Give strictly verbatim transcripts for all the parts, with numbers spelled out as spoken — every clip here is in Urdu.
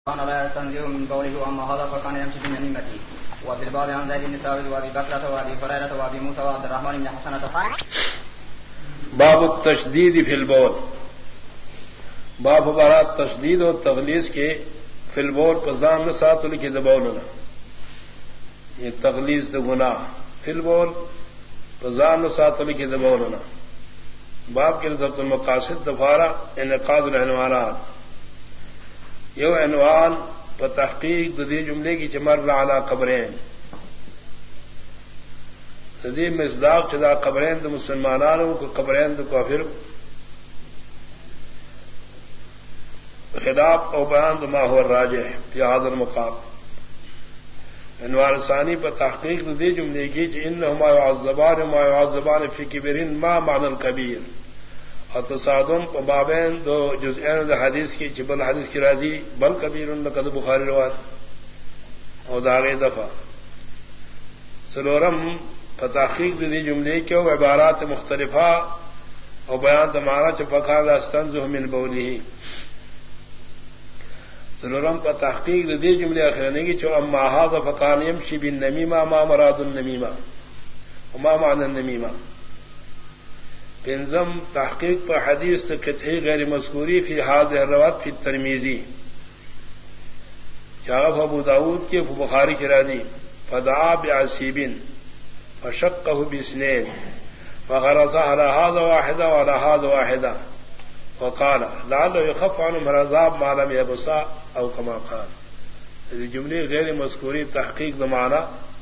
كان لا يستنزه من قوله وأما هذا فكان يمشي بنميمته. وفي الباب عن زيد بن ثابت وأبي بكرة وأبي هريرة وأبي موسى وعبد الرحمن بن حسنة. باب التشدید فی البول. باب برات تشدید و تغلیظ کے فی البول پزام سات لکھی دبولنا یہ تغلیظ د گناہ فی البول پزام سات لکھی دبولنا. باب کے ضبط المقاصد دفارہ انعقاد العنوانات یو عنوان پر تحقیق دی جملے کی چمر علی قبرین تدی مصداق چدا قبرین تو مسلمانانوں کو قبرین تو کافر خلاف او بیان تو ما هو الراجح فی هذا المقام. عنوان ثانی پر تحقیق دی جملے کی کہ انہما يعذبان ما يعذبان فی کبر ما معنی الکبیر اور تصادم بابین دو جزئین حدیث کی جبل حدیث کی راضی بل کبیر لقد بخاری روایت اور داغ دفعہ سلورم فتحقیق دی جملے کے عبارات مختلفہ اور بیان تمہارا چپکا استنزہ من بولی سلورم پر تحقیق دی جملے اخرنے کی چو اما هذا فکان یمشی بالنمیمہ ما مراد النمیمہ وما معنی النمیمہ. پنزم تحقیق پر حدیث تقطعی غیر مذکوری فی هذه الروایت فی الترمذی جاء ابو داود کے بخاری کی راضی فدعا بعصیب فشقه بسنین فغرز على هذا واحدا وعلى هذا واحدا وقال لعله يخف عنهم العذاب ما لم يبصا او كما قال. یہ جملے غیر مذکوری تحقیق دمانا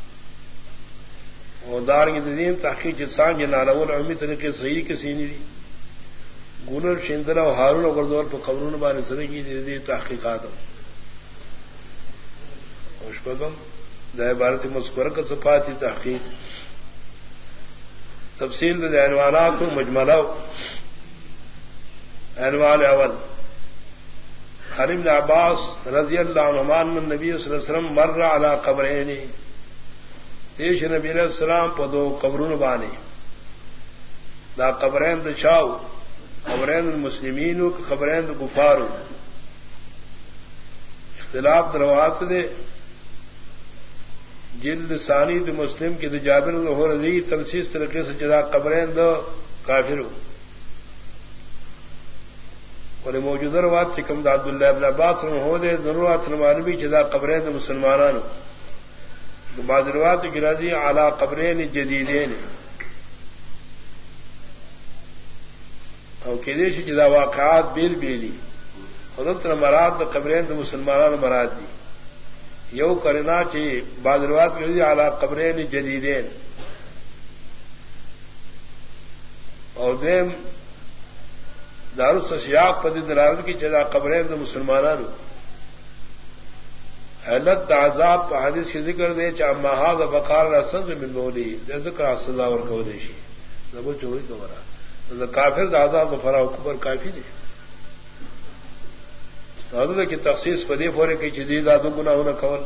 اور دار کی دین تحقیق جسان کے نالول عمی طریقے صحیح کے سینی دی گنر شندرا و ہارون اور دور پر خبرون بان سر کی دی تحقیقات اشپکم دائے بھارتی مذکورہ کا صفاتی تحقیق تفصیل دے عنوانات کو مجملہ. عنوان اول عن ابن عباس رضی اللہ عنہما ان النبی صلی اللہ علیہ وسلم مر علی قبرین تیش نبی علیہ السلام پدو قبرون بانی دا قبرین دا چاو قبرین المسلمین قبرین دا کفار. اختلاف دا روایت دے جلد ثانی دا مسلم کی دا جابر اللہ رضی تنسیس طریقے سے جدا قبرین دا کافر اور موجودہ روایت چکم دا عبداللہ ابن عباس ہو دے ضرورت معلومی جدا قبرین دا مسلمانان بعض روایت کی راضی اعلی قبرین جدیدین اور کدیش جدا واقعات بیل بیلی حضرت مراد قبرین تو مسلمانان مراد دی یو کرنا چاہیے. بعض روایت کی راضی اعلی قبرین جدیدین اور دیم دارالسیاق پدی دلالت کی جدا قبرین تو مسلمانان حلت عذاب پر حدیث کی ذکر دے چاہ محاذ بقار رسد من بولی دے ذکر سزا اور کولیشی نبو چوئی تو مرا کافر دا عذاب تو فرا کفر کافی دے حضرت کی تخصیص پدی فورے کی جدید آدو گناہ ہونا کول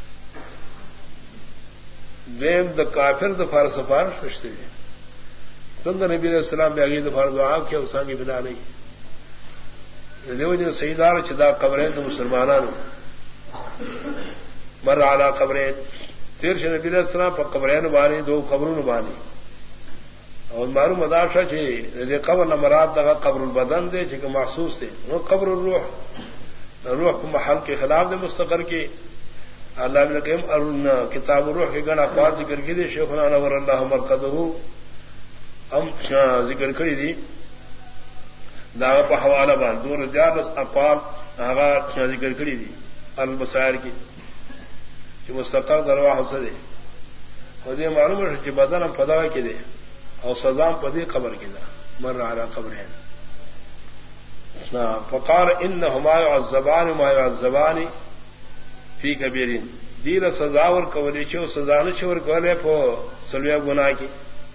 دیم دا کافر دا فار سفارش رشتے دے تند نبی علیہ السلام بے اگی دا فار دعا کیا اسانگی بنا نہیں دیو جن سیدار چدا قبرین دا مسلمانانو مر علی قبرین تیر شن نبی علیہ السلام پر قبرین بانی دو قبرون بانی اور معلوم مداشا چھ قبر نمراد دا قبر البدن دے چھ محسوس دے وہ قبر الروح روح کو محل کے خلاف دے مستقر کی. اللہ ابن قیم کتاب الروح کے گن اقوال ذکر کی دے شیخنا نور اللہ مرقدہ ہم ذکر کری دی دا پہ حوالہ بان دور جارس اقوال آغا ذکر کری دی البصائر کی جو مستقر درواہ سے دے اور یہ معلوم ہے کہ بدن ہم پدا کے دے اور سزام پدی قبر کی دا مر علی قبرین فقال انہما يعذبان ما يعذبان فی کبیرین دیر سزا ور کولی چو سزا نہ چور کولے پو سلویا گناہ کی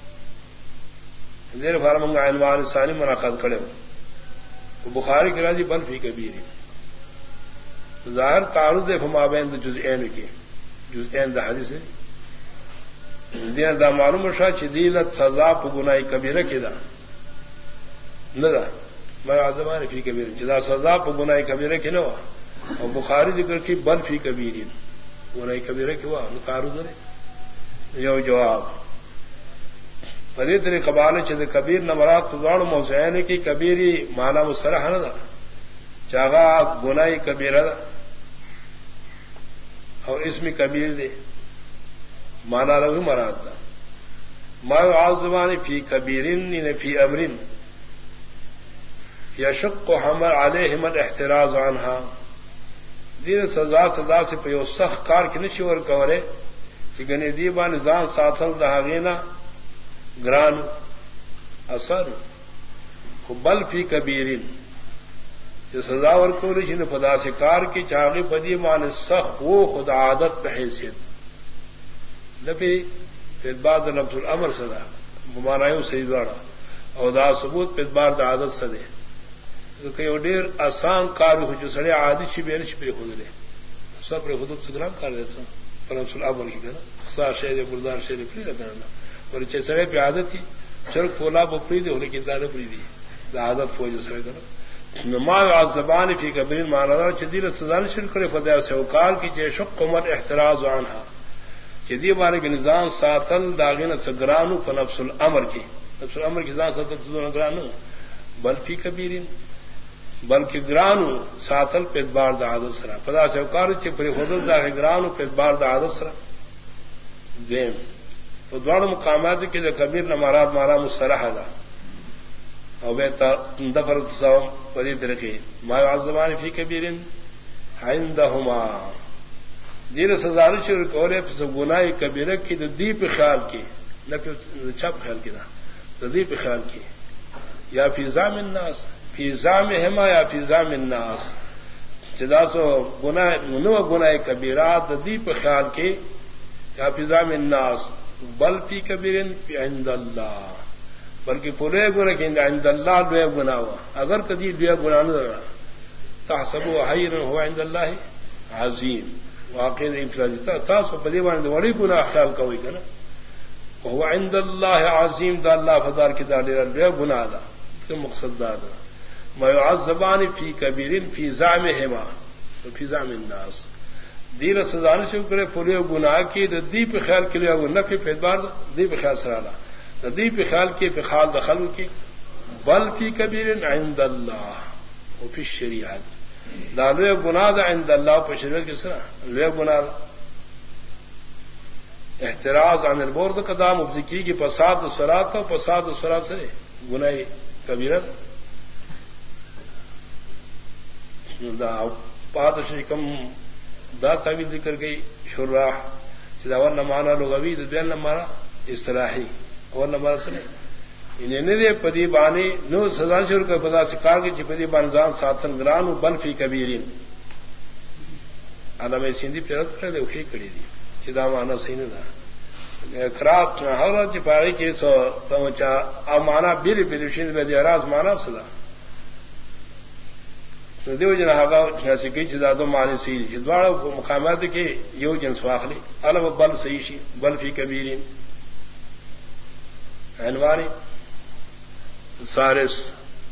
دیر فرمنگ عنوان ثانی منعقد کرے بخاری کی راضی بل فی کبیرین ظاہر تعارض فما بین جزئین کی جزئین دا حدیث دین دا معلوم شاہ چدیلت سزا پا گناہ کبیرہ کی دا ندا ما عذبان فی کبیر جدا سزا پا گناہ کبیرہ کی نوا اور بخاری ذکر کی بل فی کبیرین وہ نہیں کبیرہ کیوں تعارض ہے یو جواب پری تری قبال چند کبیر نمرات دوڑ موزین کی کبیری مانا مصرح نہ تھا چاغا گنائی کبیرہ اور اس میں کبیر دے مانا رہو مراد تھا ما عظمان فی کبیرن فی امرن یشق حمل علیہم الاحتراز عنہا دین سزا سزا سے پیو سخ کار کی نشور کورے کہ گنی دیبا نظام ساتھل دہاغینا گران اثر بل فی کبیرن جو سزا ور کوری جن خدا سے کار کی چاغی پدی مان سخ وہ خدا عادت پہ حیثیت نبی پھر بعد نفس الامر سدا مانایوں صحیح دوڑا اور دا ثبوت پھر بار دا عادت سدے کہ ڈیر آسان کار ہو جو سڑے عادی شبیر شبیر خود لے سب پر خود سگرام کر دے سن پر نفس الامر کی کرنا خصا شہر بردار شہر فری نہ کرنا اور چھ سڑے پہ عادت تھی چرک پولا بپری دے ہونے کی دار پری دی دا عادت فوج سڑے کرنا ما زبان فی کبرین مانا چدیر سزان شر کرے خدا سے وکال کی چے شق عمر احتراز عنها چدی مارے کے نظام ساتل داغین سگرانو پر نفس الامر کی نفس الامر کی ذات ساتل سگرانو بل فی کبیرین بلکہ گرانو ساتل پہ بار دا عادت سرا خدا سے وکال چے پر خود دا گرانو پہ بار دا عادت سرا دیم تو دوڑ مقامات کے کبیر نہ مارا مارا مصرح دا او بیتا دفر تصاوم پدی ترقی ما عظمان فی کبیرن عندهما دیر سزار شروع کولے پس گناہ کبیرہ کی دی پہ خیال کی نہ پھر چھپ خیال کی نہ دی پہ خیال کی یا فی زام الناس فی زامہما یا فی زام الناس جدا تو گناہ نو گناہ کبیرہ دی پہ خیال کی یا فی زام الناس بل فی کبیرن فی عند اللہ بلکہ پورے گناہ کے عند اللہ دوے گناہ ہوا اگر کدی دوے گناہ نہ لگا تحسبوا حیرا هو عند اللہ عظیم واقعی انفرادی تاسو پدی باندې وړي گناہ خیال کوي کنه هو عند الله عظیم دا اللہ فضل کی دا ډیر دوے گناہ دا څه مقصد دا دا ما يعذبان فی کبیر فی زعمهما فی زعم الناس دیر سزا نہ شکر پورے گناہ کی دی پہ خیال کے لیے نہ پھر اعتبار دی پہ خیال سرالا ندی پہ خیال کی پہ خال دخل کی بل فی کبیر عند اللہ و فی الشریعت دا لوے گناہ دا عند اللہ پہ شریعت کس طرح لوے گناہ احتراز عن البورد قدام ابزکی کی پساد سرات و پساد سرات سے گناہ کبیرت دا پادشی کم دا تعویل ذکر گئی شراح چداور نمانا لغوی دین نمانا اصطلاحی اور نمبر سنے انہیں نے پدی بانی نو سزا شروع کر پدا سکار کی چپدی بانزان ساتن گران بل فی کبیرین علامہ سندھی پرت کرے دے وہی کڑی دی چدا مانا صحیح نہ تھا خراب ہر چپائی کی سو پہنچا اب مانا بل بلشین میں اراز مانا سدا دیو جن ہاگا سکی چدا تو مانے صحیح جدواڑ مقامات کے یو جن سواخلی علم بل صحیح شی بل فی کبیرین عنوانی سارس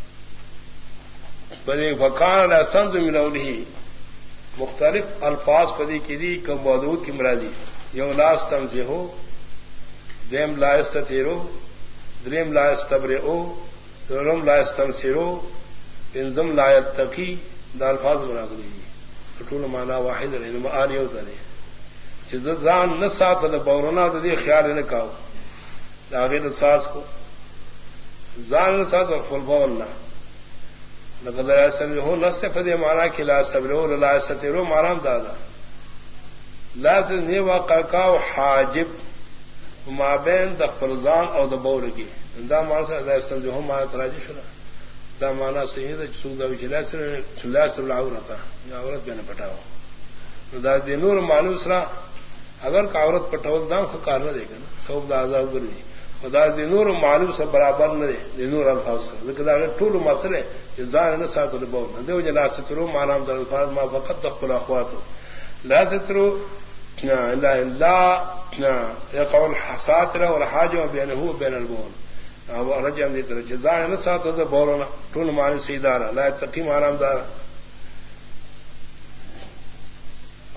پدی فکان الاسند من اولی مختلف الفاظ پدی کی دی کم موجود کی مرادی یو لا استنزہو دیم لا استتیرو دریم لا استبرئو دورم لا استنصرو انزم لا یتقی دا الفاظ مراد دی طول معنی واحد ہے معانی ہوتا ہے جد زان نہ ساتھ نہ بورنا دی خیال نہ کاو داغیر ساس کو زان ساتھ فل بولنا لقد راسن ہو نست فدی معنی کلا صبرو لا استترو معنی دادا لا تنی واقع کا حاجب ما بین د فرزان او د بورگی دا معنی سے دا استن جو معنی تراجی شنا دا معنی صحیح ہے سودا وچلا سر چلا سر العورت عورت بین پٹاو دا د نور معنی سرا اگر کا عورت پٹاول دام کا کار نہ دے گا سوب دا عذاب گری خدا دی نور معلوم سے برابر نہ دے دی نور الفاظ لیکن اگر طول مسئلے جزان نہ ساتھ لبو دیو جنا سترو معنی در الفاظ ما فقط تقبل اخواتو لا سترو الا الا يقع الحساتر والحاجه بينه وبين البول او رجم دی طرح جزان نہ ساتھ بولنا طول معنی سیدار لا تقیم آرام دار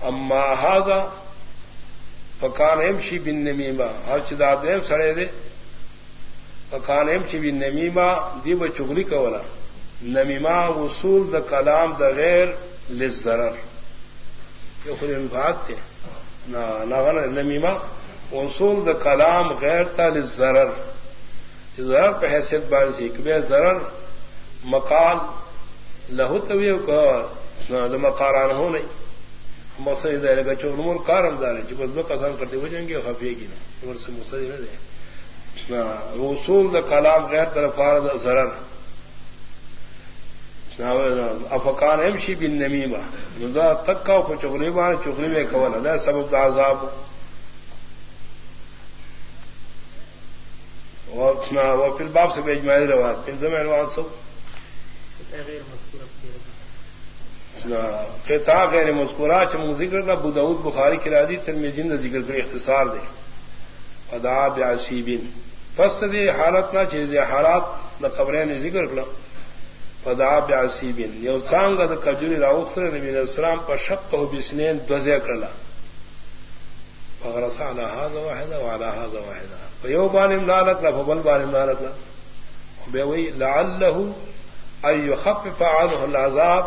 اما هذا فكان يمشي بالنميمه او چې دا دیم سره دے فكان يمشي بالنميمه دی به چغلی کولا نمیمه وصول د کلام د غیر للضرر یو خو انفعات ته نا نا نمیمه وصول د کلام غیر تا للضرر چې ضرر په حیثیت باندې شي کبه ضرر مقال له تویو کو د مقارانه نه مقصد دې لکه چې نور کارم دار چې بس دو کسان کرتے ہو جائیں گے خفیگی نه ورسره مقصد نه ده نا وصول د کلام غیر طرف فارد ضرر افکان امشی بالنمیمه نو تکاو په چغلی باندې چغلی وی کوله دا سبب د عذاب او په الباب سے اجماعی روایت پنځم روایت سو غیر مذکورہ قطع غیر مذکورہ چم ذکر کا ابو داؤد بخاری کی راضی ترمذی نے ذکر کر اختصار دے ادا بعصیبین پس دی حالت نہ چیز حالات نہ خبریں نے ذکر کلا فدا بعصیبین یو څنګه د کجوري راوخره نبی علیہ السلام پر شق او بسنین دوزه کړلا فغرس على هذا واحده وعلى هذا واحده فيوبان املالك لفبل بان املالك به وی لعله ان يخفف عنه العذاب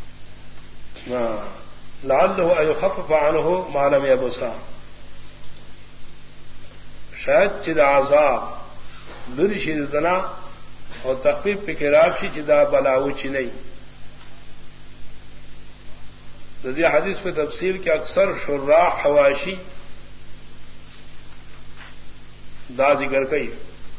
لعله ان يخفف عنه ما لم يبصا شاید چې عذاب لری شي دنا اور تخفیف پہ خراب شی جدا بلاو چی نہیں رضی حدیث میں تفصیل کے اکثر شراح حواشی دا ذکر کئی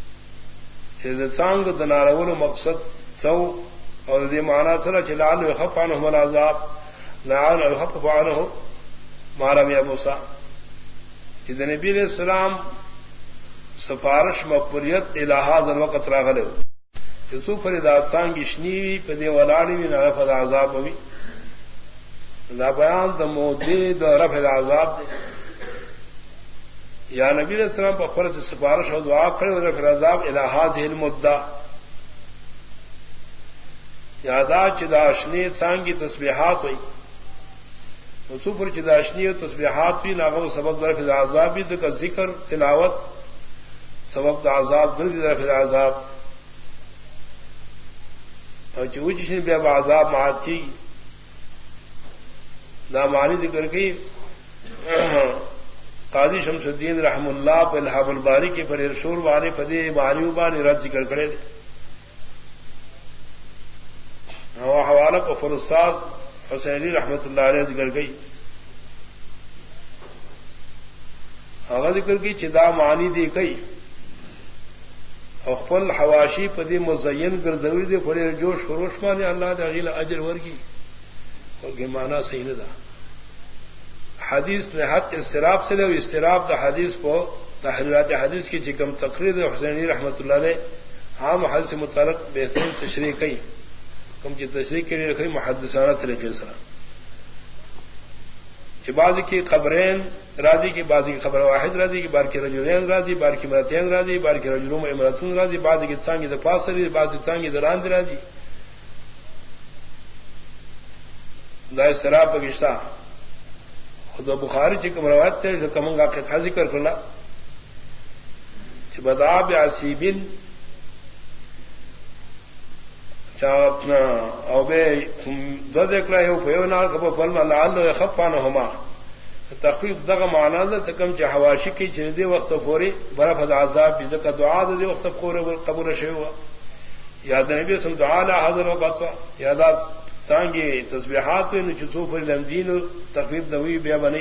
سانگ دنارول مقصد سو اور رضی معنی سر چلال خف عنہم العذاب لعن الخف عنہ مارم یا موسیٰ جد نبی علیہ السلام سفارش مقبولیت الہاد الوقت راغلے یسو فریدات سانگی شنیوی پدی ولاڑی وی نہ رفع عذاب وی لا بیان د مودی د رفع عذاب دے یا نبی علیہ السلام پر فرض سفارش او دعا کرے رفع عذاب الہ هذه المدہ یادا چدا شنی سانگی تسبیحات ہوئی یسو پر چدا شنی تسبیحات وی ناغو سبب رفع عذاب بھی ذکر ذکر تلاوت سبب عذاب در رفع عذاب چوچ بے عذاب معاد کی نامانی ذکر کی قاضی شمس الدین رحم اللہ پہ الحاب الباری کی پر ارشور بانی پدی مانیو بانی رد ذکر کرے دے حوالہ کو فرستاد حسین علی رحمت اللہ علیہ ذکر گئی اگر ذکر کی چدا مانی دی گئی اخفل حواشی پدی مزین گردوی دے پڑے جوش خروش مانے اللہ دے اغیل اجر ورگی اور مانا صحیح نہ دا حدیث نے حد استراب سے لے استراب دا حدیث کو تحریرات حدیث کی چکم تقریر حسینی رحمت اللہ نے عام حدیث سے متعلق بہترین تشریح کی کم کی تشریح کے لیے رکھی محدثانہ طریقے سے بعض کی خبرین راضی کی بعض کی خبر واحد راضی کی بار کی رجلین راضی بار کی مرتین راضی بار کی رجلوں میں امرتون راضی بعض کی څنګه د پاس راضی بعض کی څنګه د راند راضی دا استراب پکشتا خود بخاری چې کوم روایت ته کومه قطعه ذکر کړل چې بدا بعصیبن چا اپنا او به دو ذکر یو په یو نال کبه فل لعل يخفانهما تخفیف دغه معنا ده کم چې حواشی کی چې دی وخت فوري برف د عذاب دې کا دعا د وخت فوري قبول شوی و یاد نبی صلی الله علیه حاضر وقت یادات څنګه تسبیحات نو چې څو پر لمدین تخفیف دوی بیا بنی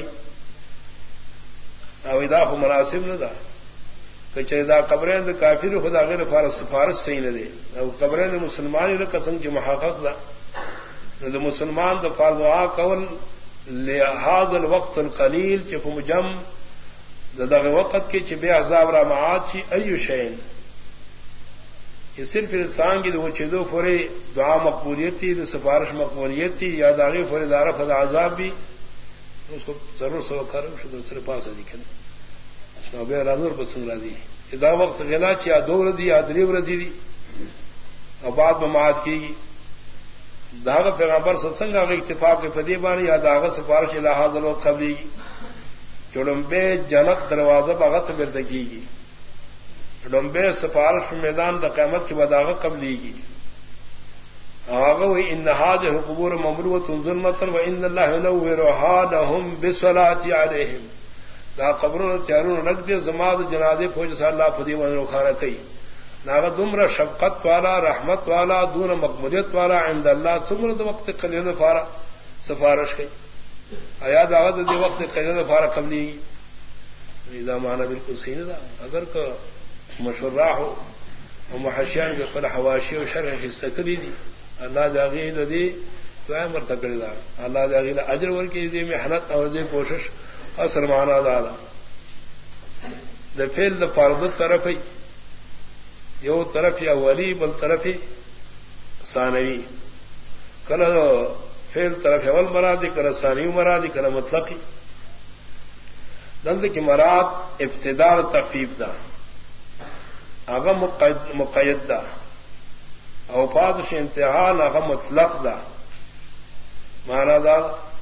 او دا خو مناسب نه ده کہ دا قبرین دا کافر خدا غیر فارس سفارش صحیح نہ دے او قبرین مسلمان له قسم کی محقق دا دا مسلمان دا فرض دعا کول لهذا الوقت القلیل چې په مجم دا دغه وخت کې چې بے عذاب را معاد شي ایو شین یہ صرف انسان کی دو چیزوں فورے دعا مقبولیت تھی سفارش مقبولیت تھی یا داغی فورے دار فضا عذاب بھی اس کو ضرور سو کرم شو دوسرے پاس دکھنے بے رانور پسند راضی دا وقت غلا چیا دو رضی یا دریو رضی دی اور بعد میں معاد کی گی داغ پیغمبر ستسنگ اتفاق کے فدی بانی یا داغ سفارش الہاد و قبلی چڑمبے جنت دروازہ بغت بردگی گی چڑمبے سفارش میدان دا قیمت کی بداغ قبلی گی آغا ان هذه القبور مملوءة ظلمة وان الله ينورها لهم بالصلاة عليهم دا قبروں چاروں رکھ دے زماد جنازے فوج صلی اللہ فدی ون خانہ کئی ناغ دمر شفقت والا رحمت والا دون مقبولیت والا عند اللہ تمر دو وقت قلیل فارا سفارش کئی آیا دعوت دے وقت قلیل فارا قبلی اذا معنی بالکل صحیح دا اگر کہ مشورہ ہو اور محشیان کے قل حواشی و شرح حصہ کری دی اللہ داغی دی تو ہے مرتکڑی دا اللہ داغی اجر ور کی دی محنت اور دی کوشش اور سرمانہ دادا دا فیل دا فرض طرف یو طرف یا ولی بل طرف ثانوی کل فیل طرف اول مرادی کل ثانوی مرادی کل مطلقی دند کی مراد ابتدار تخفیف دا آغا مقید دا اوفادش انتحال آغا مطلق دا مانا دا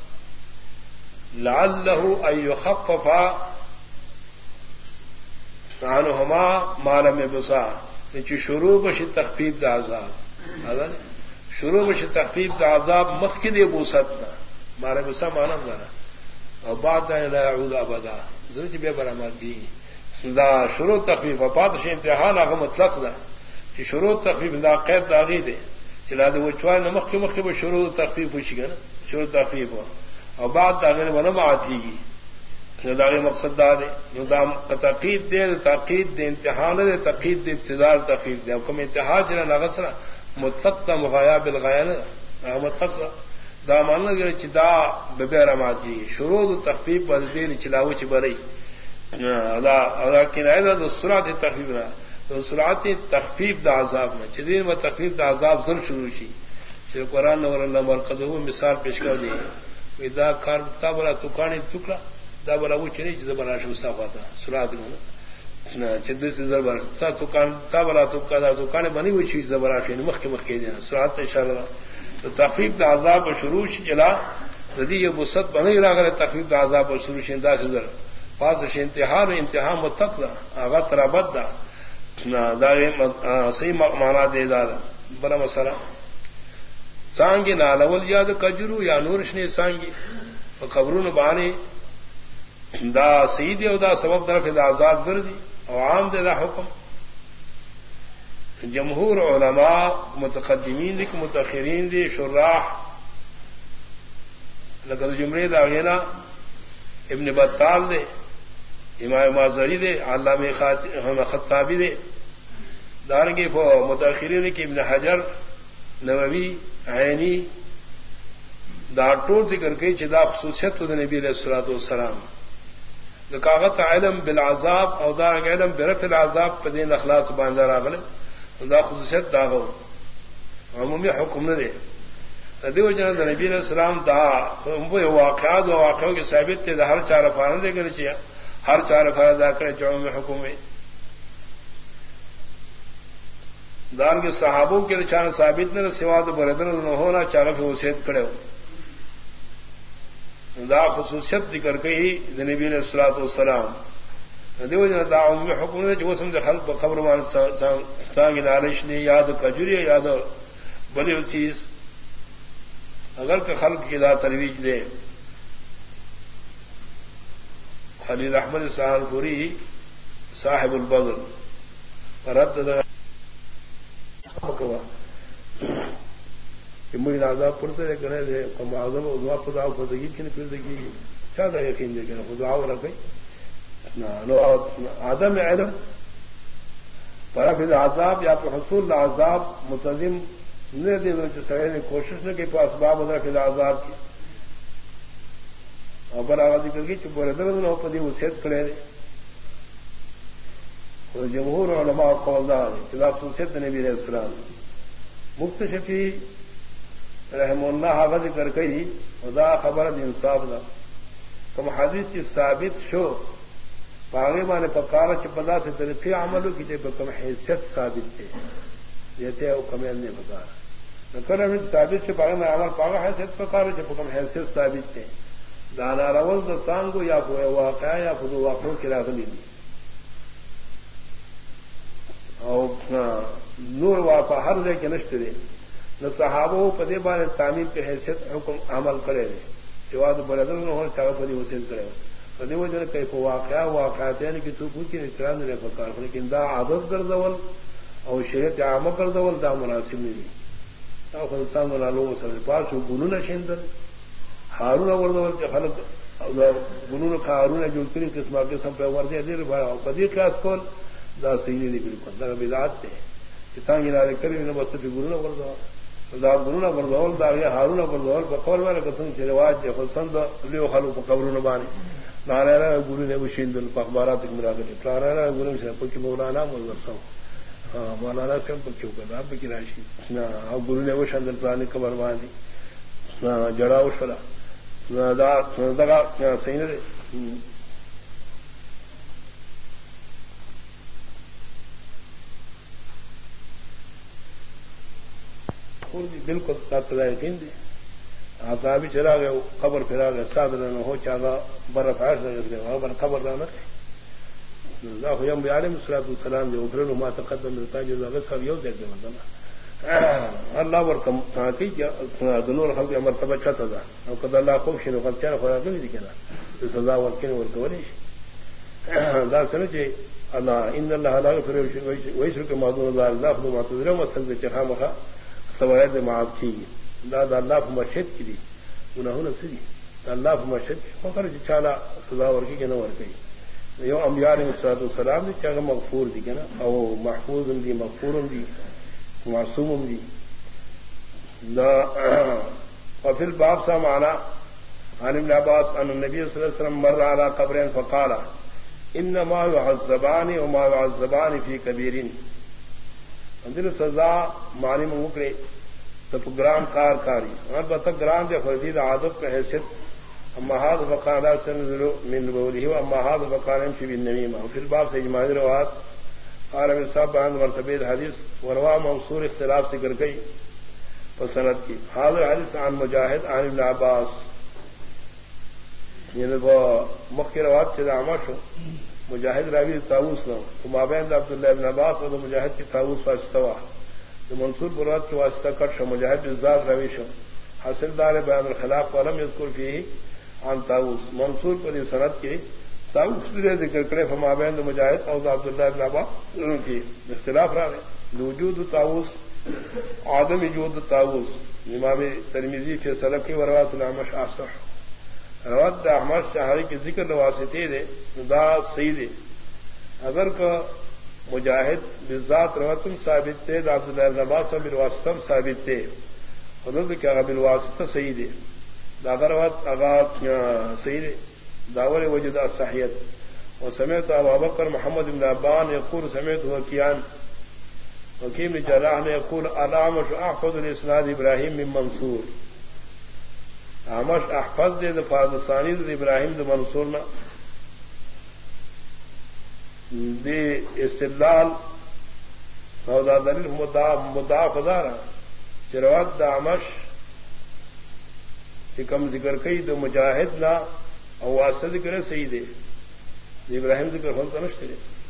لعلہ ان یخفف عنہما ما لم یبصا چی شروع بشی تخفیف دا عذاب شروع بشی تخفیف دا عذاب مخکد بوست دا ما لم یبصا مانا دا اور بعد دا لا یعود ابدا ضرورت بے برامات دی دا شروع تخفیف وپاتش انتحال آغا مطلق دا چی شروع تخفیف دا قید داغی دے چلا دا وچوان نمخ کی مخی با شروع تخفیف ہوشی گا نا شروع تخفیف ہو اور بعد داغی ونم آتی گی داغی مقصد دا دے ندام تقید دے تقید دے انتحال دے تقید دے ابتدار تخفیف دے اب کم انتحال چلا نغسرا مطلق دا مغایا بالغایا نا مطلق دا دا ماننا گرے چی دا ببیر آماتی شروع تخفیف بد دیر چلاو چی برئی ادا کنائے دا دا سرعت تخفیف نا دا سرعت تخفیف دا عذاب نا چدین و تخفیف دا عذاب ضرور شروع شی چل قرآن نور اللہ مرقدہو مثال پیش کر دی دا کار تا بلا تکانی تکلا دا بلا وہ چنی چیز بلا شمستا خواتا سرعت نا چدی سے ضرور تا تکان تا بلا تکا دا تکانی بنی ہوئی چیز بلا شمستا مخ کے مخ کے دینا سرعت انشاءاللہ تو تخفیف دا عذاب شروع شی جلا ردی یہ بست بنی راگر تخفیف دا عذاب شروع شی دا سے ضرور پاس انتحار انتہا متق دا آغا ترابت دا دا صحیح معنی دے دا بلا مسئلہ سانگی نالول یاد کجرو یا نورشنی سانگی قبرون بانی دا صحیح دے دا سبب درف دا عذاب گردی او عام دے دا حکم جمہور علماء متقدمین دی متاخرین دی شراح لقد جمرے دا غینا ابن بطال دے امام مازری دے علامہ خطابی دے دارنگی فو متاخرین کی ابن حجر نووی عینی دا ٹول ذکر کی چدا خصوصیت دا نبی علیہ الصلوۃ والسلام دا کاغت علم بالعذاب او دارنگ علم برفع العذاب پدین اخلاق باندار آگلے دا خصوصیت داغو عمومی حکم نہ دے دیو جنہ دا نبی علیہ السلام دا واقعات و واقعوں کے ثابت تھے دا ہر چار فارن دے کر چیا ہر چار فارن دا کرے چاہوں میں حکم میں دار کے صحابوں کے رچان ثابت نے سواد بردن ہونا چاہ پہ وصیت کرے دا خصوصیت ذکر کئی نبی علیہ الصلوۃ والسلام دیو جنہ دا عمومی حکم نے جو سمجھ خلق قبر مان سانگ نالش نے یاد کجوری یاد بلی چیز اگر کہ خلق کی دا ترویج دے خلیل احمد سہارنپوری صاحب البدر رد مجھے آزاد پڑتے رہے کرے تھے کم آزم ادوا خدا خدگی کی پردگی کیا تھا یقین دے کہ خدا رکھے آدم علم پر پھر عذاب یا تو حصول عذاب متظم نے دے سڑے نے کوشش نے کہ اسباب ادا پھر عذاب کی اور برآبادی کر کے چپ رہے نہ پدی وصیت کرے اور جمہور علماء قولدار خلاف وصیت نبی علیہ السلام مفت شفیع رحم اللہ حافظ کر گئی خدا خبر انصاف نہ کم حدیث کی ثابت شو پاگے مانے پکارا چپدا سے طریقے عملوں کی جب کم حیثیت ثابت تھے یہ تھے وہ کمین نے پکارا ثابت سے پاگا میں عمل پاگا حیثیت پکارے جب حکم حیثیت ثابت تھے دانا رول دستان کو یا واقعہ یا خود واقعوں کی راغلی دی اور نور واپا ہر دے کے نشت دے نہ صحابہ پدے بار تعمیر کے حیثیت حکم عمل کرے رہے سواد بردل نہ ہو چاہ پدی حسین کرے پدے وہ جو ہے کئی واقعہ واقعات یعنی کہ تو کی احترام نے پکار لیکن دا عادت کر دول اور شریعت عامہ کر دول دا مناسب نہیں خلستان لالو سر پاس گنو نہ شیندر ہارون وردول کے خلق گنو کا ہارون جو کری قسم قسم پہ وردے دیر پدی کلاس کول دا سیدی دی بالکل دا بدعت ہے کتان گنا کری نہ بس پہ گنو نہ وردول دا گنو نہ وردول دا یہ ہارون وردول بقول میں قسم سے رواج ہے خلستان دا لیو خلق قبر نہ بانے نارا گنو نے وشیندل اخبارات میں راگے نارا گنو سے پکی مولانا مولانا مولانا سے پکیوں کا آپ کی راشی گرو نے وہ شندر پرانی قبر باندھی جڑا وشلا صحیح نہ بالکل ساتھ یقین دے آپ بھی چلا گئے خبر پھرا گئے ساتھ رہنا ہو چاہا برف آٹھ گئے خبر رہنا مسرات السلام جو ابھر ما تقدم رہتا جو سب یہ دیکھ دے مطلب اللہ ورکم کی دنور خلق مرتبہ چتا تھا اور قد اللہ خوب شنو قد چار خوراک نہیں دکھنا تو سزا ورکن ورکولی دا سنو چے اللہ ان اللہ لا یغفر ویشرک ما دون اللہ اللہ خود معتذر مسل دے چخا مخا سوائد معاف کی دا دا اللہ فمشہد کی دی گناہوں نفسی اللہ فمشہد فکر چالا سزا ورکی کے نہ ورکی یو انبیاء علیہ الصلوۃ والسلام نے چاہے مغفور دی کنا او محفوظ دی مغفور دی معصوم دی لا وفي الباب سا معنا عن ابن عباس ان النبي صلى الله عليه وسلم مر على قبرين فقال انما يعذبان وما يعذبان في كبير اندر سزا معنی مکرے تو گرام کار کاری اور بتا گرام دے فرضی عادت کی حیثیت اما هذا فقال لا سنزل من بوله واما هذا فقال امشي بالنميمه وفي الباب سے اجماع روایت قال ابن صاحب عن مرتبه حدیث وروا منصور اختلاف ذکر گئی فسند کی حاضر حدیث عن مجاہد عن ابن عباس یہ وہ مخکر روایت سے عامش مجاہد راوی طاووس نو ثم بین عبد الله ابن عباس اور مجاہد کی طاووس واسطہ تو منصور برات کے واسطہ کر مجاہد ذات راوی شو حاصل دار بیان الخلاف ولم يذكر فيه عن طاووس منصور پر سند کی طاووس نے ذکر کرے فما بین مجاہد اور عبد الله بن عباس دونوں کی اختلاف رہا ہے وجود طاووس عدم وجود طاووس امام ترمذی کے سلف کی روایت الاعمش اصح روایت احمد شہری کے ذکر واسطے دے دا صحیح دے اگر کا مجاہد بالذات روایت ثابت تھے عبد الله بن عباس بالواسطہ ثابت تھے حضرت کیا بالواسطہ صحیح دے داغر وقت آغاز صحیح داور وجد الصحیحت اور سمیت ابو بکر محمد بن عبان یقول سمیت وکیان وکیم بن جراح نے یقول الاعمش احفظ الاسناد ابراہیم من منصور اعمش احفظ دے فاض ثانی ابراہیم دے منصور نہ دے استدلال اور دلیل مدعا مدعا خدارا چروات دا اعمش کم ذکر کئی تو مجاہد لا اور واسطہ ذکر صحیح دے ابراہیم ذکر ہم تو نشتے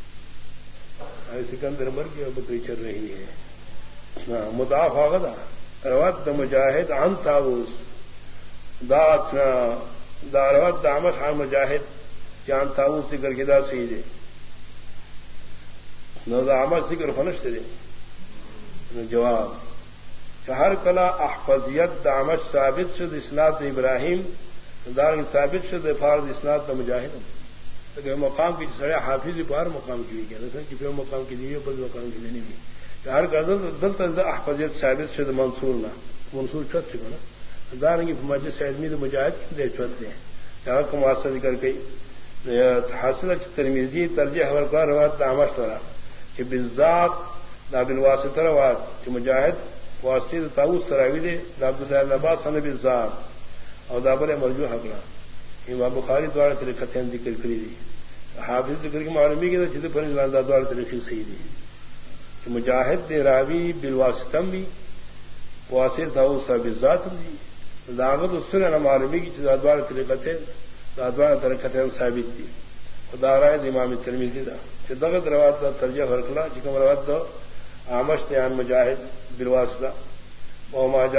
سکندر مر کی اور بکری چل رہی ہے مضاف آغدا روات دا مجاہد عن طاووس دا دا روات دا عمش عن مجاہد جان طاووس ذکر کی دا صحیح دے نو دا عمش ذکر فنشتے دے جواب ہر کلا احفظیت دامش ثابت شد اسناد ابراہیم دار ثابت شد فارض اسناد مجاہد مقام کی سڑے حافظ بار مقام کی کہ پھر مقام کی نہیں بل مقام کی نہیں بھی ہر دل احفظیت ثابت شد منصور نہ منصور چت چکا نا دار کی مسجد سیدمی مجاہد دے چت دیں جہاں کو مؤثر کر گئی حاصل ترمیزی ترجیح ورکار روایت دامش طرح کہ بالذات نابل واسطہ روایت کہ مجاہد واسطے طاووس سراوی دے عبد الله بن عباس نے بالذات اور دابر مرجوح حقنا امام بخاری دوارا طریقتیں ذکر کری دی حافظ ذکر کی معلومی کی جد پر دوارا طریقے صحیح دی کہ مجاہد دے راوی بالواسطم بھی واسر تھا وہ سب ذات دی داغت اس نے نہ معلومی کی چیز ادوار طریقت ادوار ترکت ثابت تھی خدا رائے امام ترمذی دا چدغت روات کا ترجیح فرقلا چکم روات دو آمش نیان مجاہد بالواسطہ